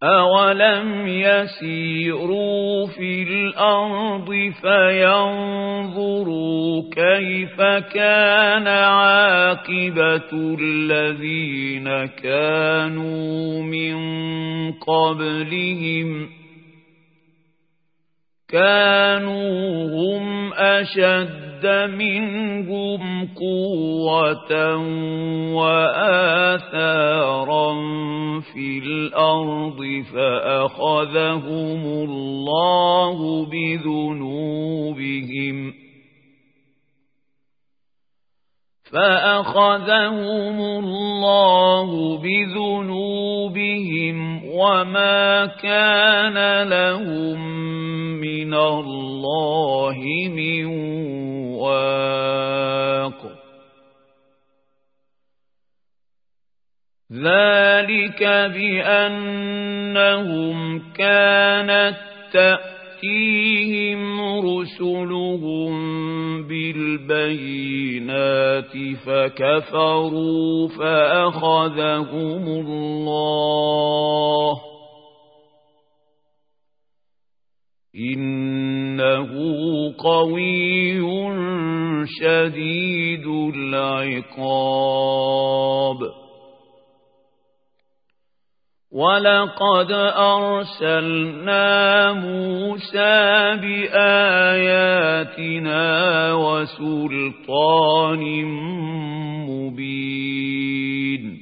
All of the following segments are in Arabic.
أَوَلَمْ يَسِيرُوا فِي الْأَرْضِ فَيَنظُرُوا كَيْفَ كَانَ عَاقِبَةُ الَّذِينَ كَانُوا مِنْ قَبْلِهِمْ كَانُوا هُمْ أَشَدَّ مِنْهُمْ قُوَّةً وَآثَارًا فِي الْأَرْضِ فَأَخَذَهُمُ اللَّهُ بِذُنُوبِهِمْ وَمَا كَانَ لَهُم مِّنَ اللَّهِ مِن وَاقٍ ذَلِكَ بِأَنَّهُمْ كَانَتْ تَأْتِيهِمْ رُسُلُهُم بِالْبَيِّنَاتِ فَكَفَرُوا فَأَخَذَهُمُ اللَّهُ إِنَّهُ قَوِيٌّ شَدِيدُ الْعِقَابِ وَلَقَدْ أَرْسَلْنَا مُوسَى بِآيَاتِنَا وَسُلْطَانٍ مُبِينٍ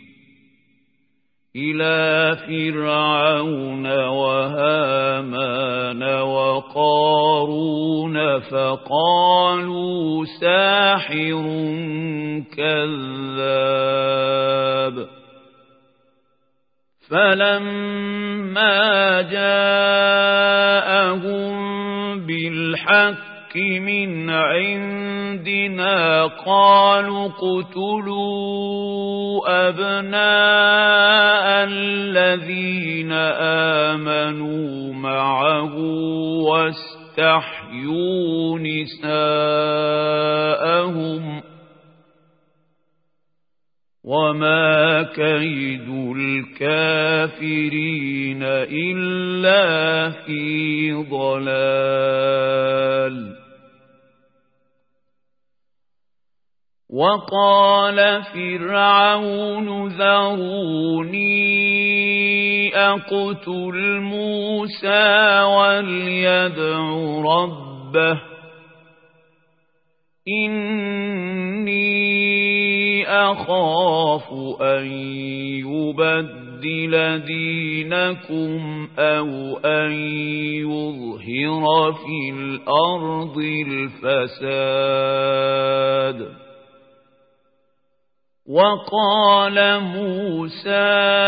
إِلَى فِرْعَوْنَ وَهَامَانَ وَقَارُونَ فَقَالُوا سَاحِرٌ كَذَّابٌ فَلَمَّا جَاءَهُم بِالْحَقِّ مِنْ عِندِنَا قَالُوا اقْتُلُوا أَبْنَاءَ الَّذِينَ آمَنُوا مَعَهُ وَاسْتَحْيُوا نِسَاءَهُمْ وَمَا كَيْدُ الْكَافِرِينَ إِلَّا فِي ضَلَالٍ وَقَالَ فِرْعَوْنُ ذَرُونِي أَقْتُلْ مُوسَى وَلْيَدْعُ رَبَّهُ إِنِّي أَخَافُ أَن يُبَدِّلَ دِينَكُمْ أَوْ أَن يُظْهِرَ فِي الْأَرْضِ الْفَسَادَ وَقَالَ مُوسَى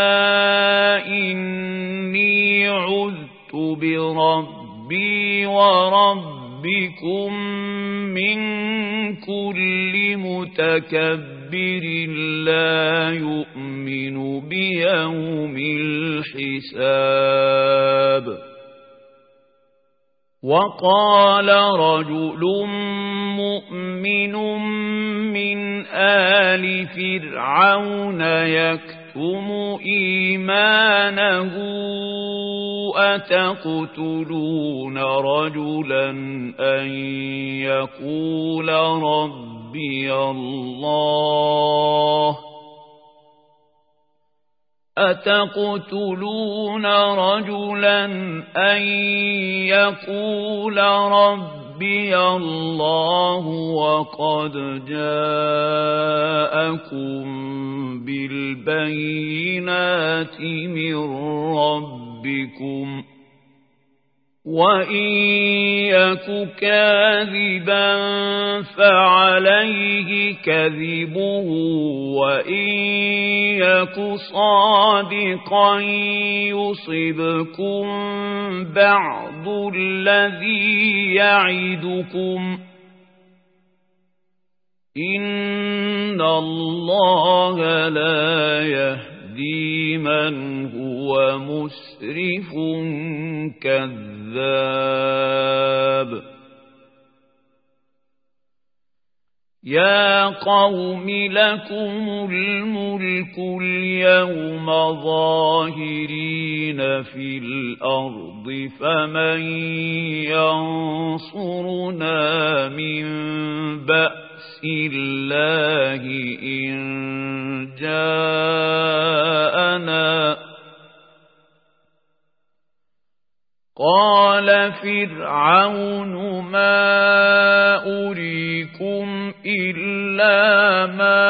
إِنِّي عُذْتُ بِرَبِّي وَرَبِّكُمْ مِنْ كُلِّ مُتَكَبِّرٍ لَا يُؤْمِنُ بِيَوْمِ الْحِسَابِ وَقَالَ رَجُلٌ مُؤْمِنٌ مِّنْ آلِ فِرْعَوْنَ يَكْتُمُ إِيمَانَهُ أَتَقْتُلُونَ رَجُلًا أَن يَقُولَ رَبِّيَ اللَّهُ أَتَقْتُلُونَ رَجُلًا أَن يَقُولَ رَبِّيَ اللَّهُ وَقَدْ جَاءَكُم بِالْبَيِّنَاتِ مِن رَّبِّكُمْ وَإِن يَكُ كَاذِبًا فَعَلَيْهِ كَذِبُهُ وَإِن يَكُ صَادِقًا يُصِبْكُم بَعْضُ الَّذِي يَعِدُكُمْ إِنَّ اللَّهَ لَا يَهْدِي مَنْ هُوَ مُسْرِفٌ كَذَّابٌ يا قوم لكم الملك اليوم ظاهرين في الأرض فمن ينصرنا من بأس الله إن جاءنا قال فرعون ما أريكم إلا ما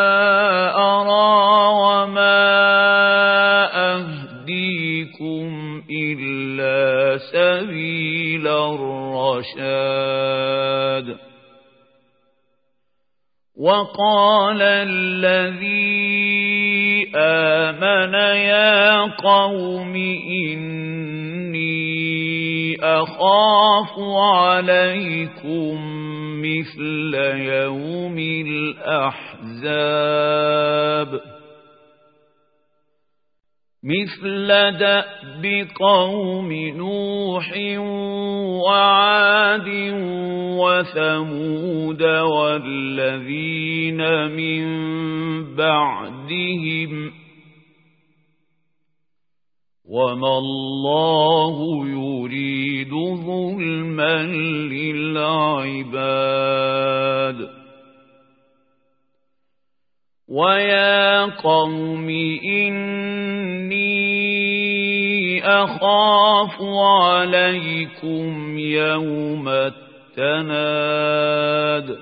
أرى وما أهديكم إلا سبيل الرشاد وقال الذي آمن يا قوم إني أخاف عليكم مثل يوم الأحزاب مثل دأب قوم نوح وعاد وثمود والذين من بعدهم وما الله يريد ظلما للعباد ويا قوم إني أخاف عليكم يوم التناد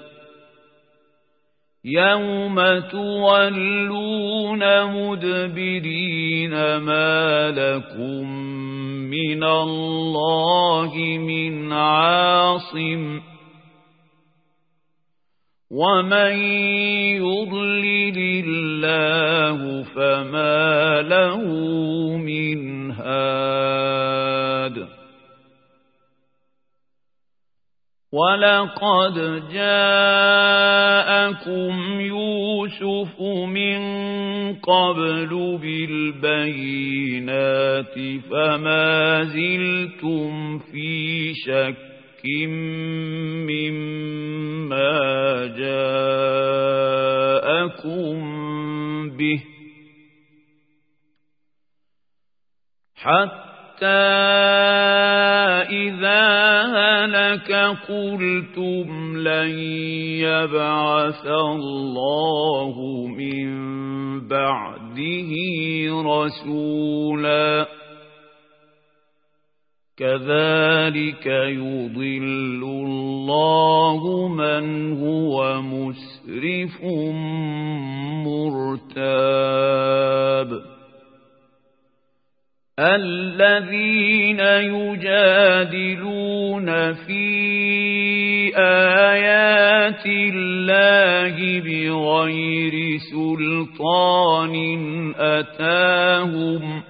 يوم تولون مدبرين ما لكم من الله من عاصم ومن يضلل الله فما له من هاد ولقد جاءكم يوسف من قبل بالبينات فما زلتم في شك مما جاءكم به حتى إذا هلك قلتم لن يبعث الله من بعده رسولا كذلك يضل الله من هو مسرف مرتاب الذين يجادلون في آيات الله بغير سلطان أتاهم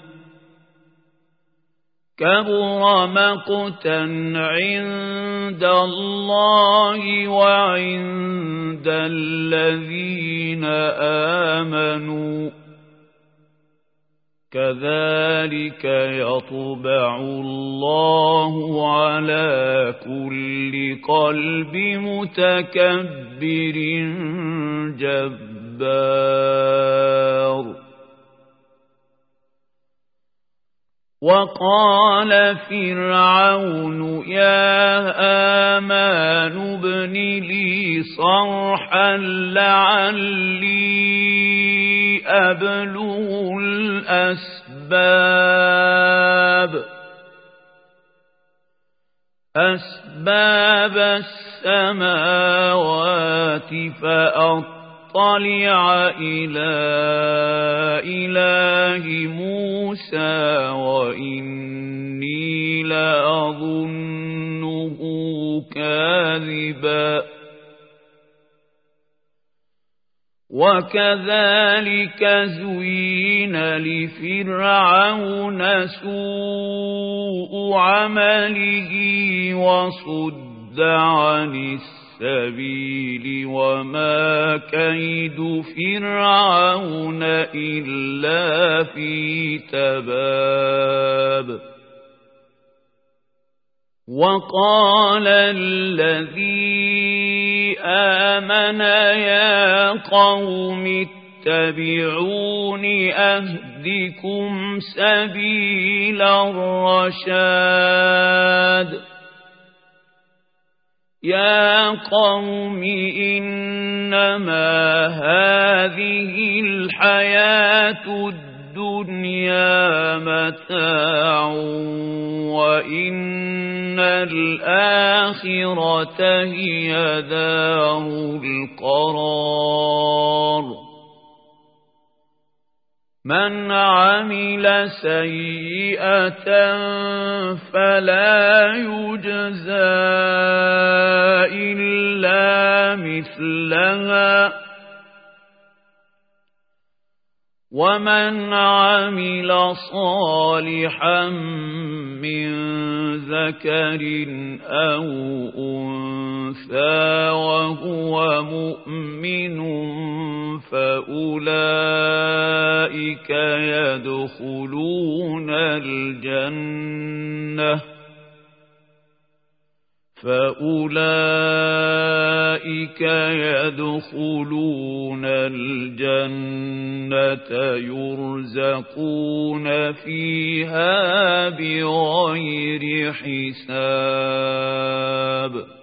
كبر مقتا عند الله وعند الذين آمنوا كذلك يطبع الله على كل قلب متكبر جبار وقال فرعون يا آمان ابن لي صرحا لعلي أبلغ أسباب السماوات فأطلع إلى إله موسى وإني لأظنه كاذبا وكذلك زين لفرعون سوء عمله وصد عن السبيل وما كيد فرعون إلا في تباب وقال الذي آمن يا قوم اتبعون أهدكم سبيل الرشاد يا قوم إنما هذه الحياة الدنيا متاع وإن الآخرة هي دار القرار من عمل سيئة فلا يجزى إلا مثلها ومن عمل صالحا من ذكر أو أنثى وهو مؤمن فأولئك يدخلون الجنة يرزقون فيها بغير حساب